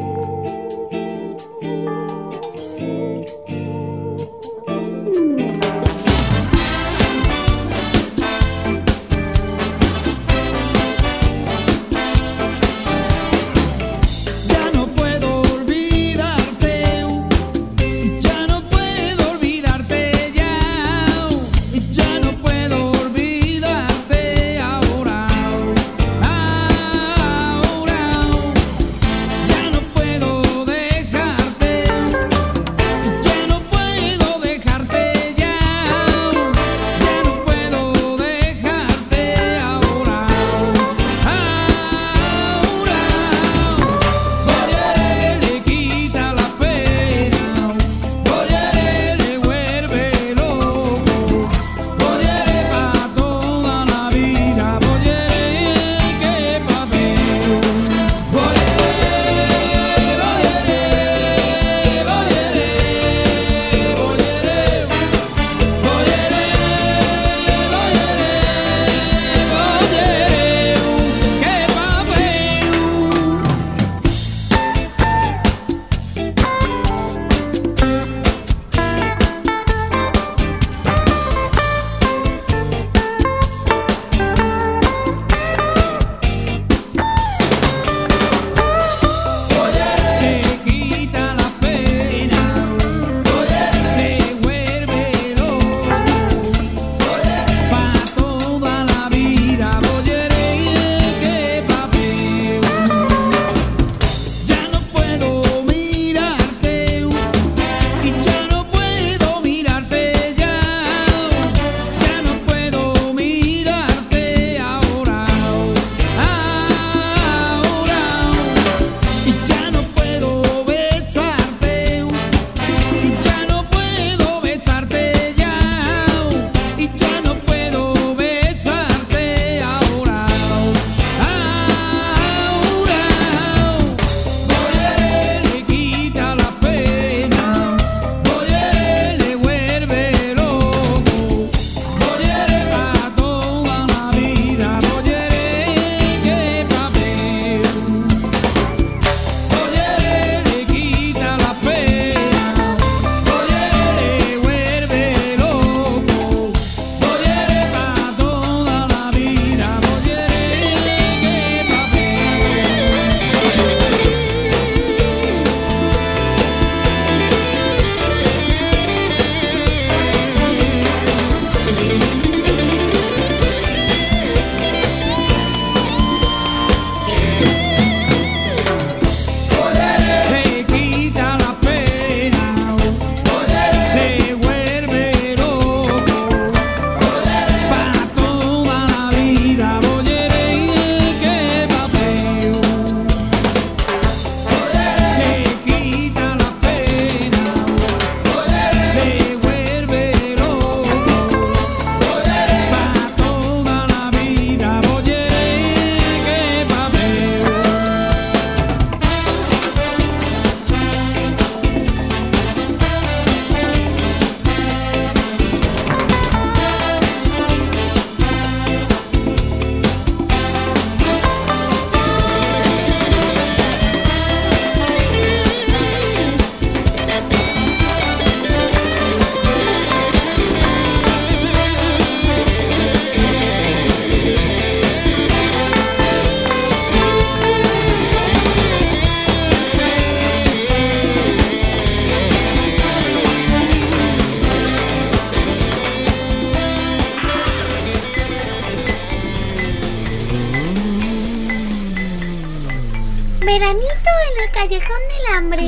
Speaker 4: Veranito en el Callejón del Hambre.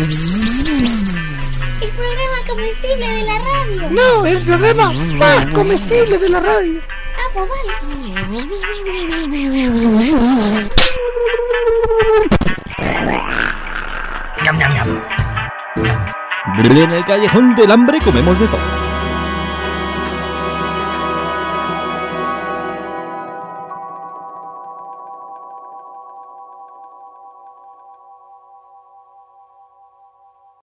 Speaker 4: El programa comestible de la radio.
Speaker 10: No, el programa más comestible de la radio.
Speaker 4: Ah, pues vale.
Speaker 1: Ñam, ñam, ñam.
Speaker 9: En el Callejón del Hambre comemos de todo.